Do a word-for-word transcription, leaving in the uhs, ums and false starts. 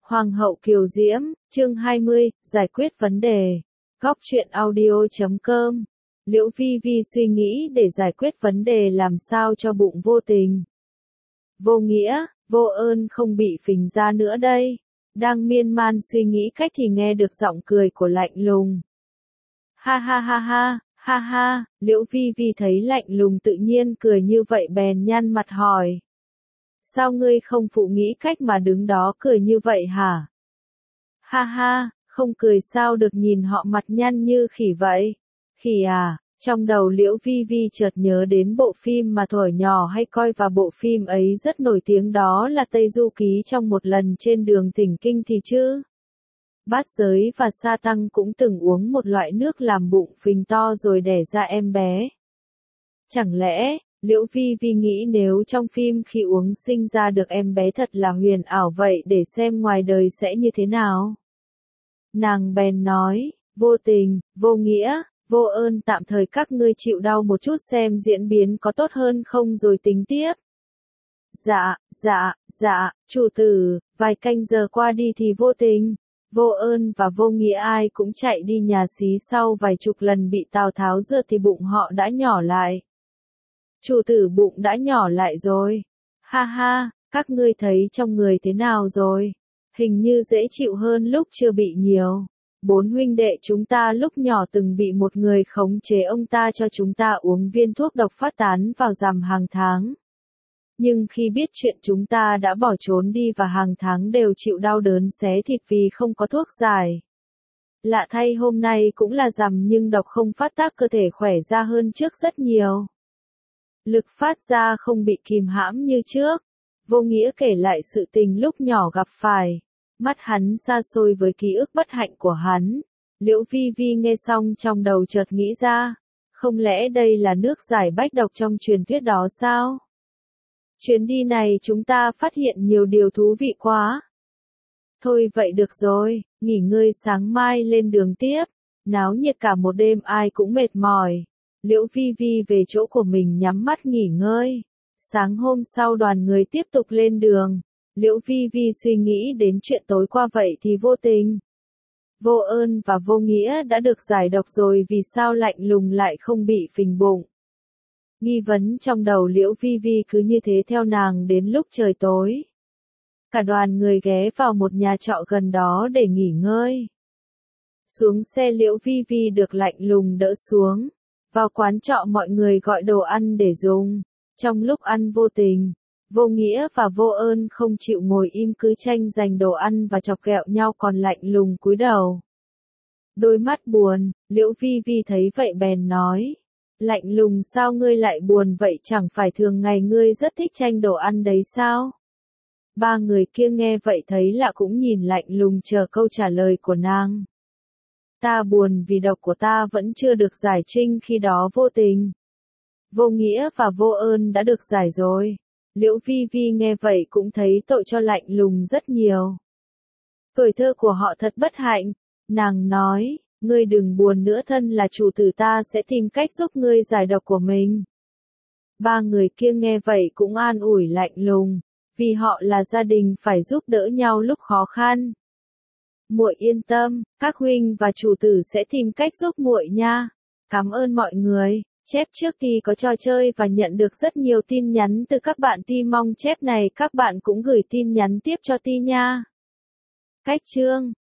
Hoàng hậu Kiều Diễm, chương hai mươi, giải quyết vấn đề. Góc truyện audio chấm com. Liễu Vi Vi suy nghĩ để giải quyết vấn đề làm sao cho bụng vô tình, vô nghĩa, vô ơn không bị phình ra nữa đây. Đang miên man suy nghĩ cách thì nghe được giọng cười của Lạnh Lùng. Ha ha ha ha, ha ha, Liễu Vi Vi thấy Lạnh Lùng tự nhiên cười như vậy bèn nhăn mặt hỏi. Sao ngươi không phụ nghĩ cách mà đứng đó cười như vậy hả? Ha ha, không cười sao được, nhìn họ mặt nhăn như khỉ vậy. Khỉ à? Trong đầu Liễu Vi Vi chợt nhớ đến bộ phim mà thuở nhỏ hay coi, và bộ phim ấy rất nổi tiếng, đó là Tây Du Ký. Trong một lần trên đường thỉnh kinh thì chứ Bát Giới và Sa Tăng cũng từng uống một loại nước làm bụng phình to rồi đẻ ra em bé. Chẳng lẽ Liễu Vi Vi nghĩ nếu trong phim khi uống sinh ra được em bé thật là huyền ảo vậy, để xem ngoài đời sẽ như thế nào? Nàng bèn nói, vô tình, vô nghĩa, vô ơn, tạm thời các ngươi chịu đau một chút xem diễn biến có tốt hơn không rồi tính tiếp. Dạ, dạ, dạ, chủ tử. Vài canh giờ qua đi thì vô tình, vô ơn và vô nghĩa ai cũng chạy đi nhà xí, sau vài chục lần bị Tào Tháo rượt thì bụng họ đã nhỏ lại. Chủ tử bụng đã nhỏ lại rồi. Ha ha, các ngươi thấy trong người thế nào rồi? Hình như dễ chịu hơn lúc chưa bị nhiều. Bốn huynh đệ chúng ta lúc nhỏ từng bị một người khống chế, ông ta cho chúng ta uống viên thuốc độc phát tán vào rằm hàng tháng. Nhưng khi biết chuyện chúng ta đã bỏ trốn đi và hàng tháng đều chịu đau đớn xé thịt vì không có thuốc giải. Lạ thay hôm nay cũng là rằm nhưng độc không phát tác, cơ thể khỏe ra hơn trước rất nhiều. Lực phát ra không bị kìm hãm như trước. Vô nghĩa kể lại sự tình lúc nhỏ gặp phải. Mắt hắn xa xôi với ký ức bất hạnh của hắn. Liễu Vi Vi nghe xong trong đầu chợt nghĩ ra, không lẽ đây là nước giải bách độc trong truyền thuyết đó sao? Chuyến đi này chúng ta phát hiện nhiều điều thú vị quá. Thôi vậy được rồi, nghỉ ngơi sáng mai lên đường tiếp. Náo nhiệt cả một đêm ai cũng mệt mỏi. Liễu Vi Vi về chỗ của mình nhắm mắt nghỉ ngơi. Sáng hôm sau đoàn người tiếp tục lên đường. Liễu Vi Vi suy nghĩ đến chuyện tối qua, vậy thì vô tình, vô ơn và vô nghĩa đã được giải độc rồi, vì sao Lạnh Lùng lại không bị phình bụng? Nghi vấn trong đầu Liễu Vi Vi cứ như thế theo nàng đến lúc trời tối. Cả đoàn người ghé vào một nhà trọ gần đó để nghỉ ngơi. Xuống xe Liễu Vi Vi được Lạnh Lùng đỡ xuống. Vào quán trọ mọi người gọi đồ ăn để dùng. Trong lúc ăn vô tình, vô nghĩa và vô ơn không chịu ngồi im, cứ tranh giành đồ ăn và chọc ghẹo nhau, còn Lạnh Lùng cúi đầu, đôi mắt buồn. Liễu Vi Vi thấy vậy bèn nói, Lạnh Lùng sao ngươi lại buồn vậy, chẳng phải thường ngày ngươi rất thích tranh đồ ăn đấy sao? Ba người kia nghe vậy thấy lạ cũng nhìn Lạnh Lùng chờ câu trả lời của nàng. Ta buồn vì độc của ta vẫn chưa được giải trinh, khi đó vô tình, vô nghĩa và vô ơn đã được giải rồi. Liễu Vi Vi nghe vậy cũng thấy tội cho Lạnh Lùng rất nhiều. Tuổi thơ của họ thật bất hạnh. Nàng nói, ngươi đừng buồn nữa, thân là chủ tử ta sẽ tìm cách giúp ngươi giải độc của mình. Ba người kia nghe vậy cũng an ủi Lạnh Lùng, vì họ là gia đình phải giúp đỡ nhau lúc khó khăn. Muội yên tâm, các huynh và chủ tử sẽ tìm cách giúp muội nha. Cảm ơn mọi người. Chép trước thì có trò chơi và nhận được rất nhiều tin nhắn từ các bạn Ti, mong chép này các bạn cũng gửi tin nhắn tiếp cho Ti nha. Cách chương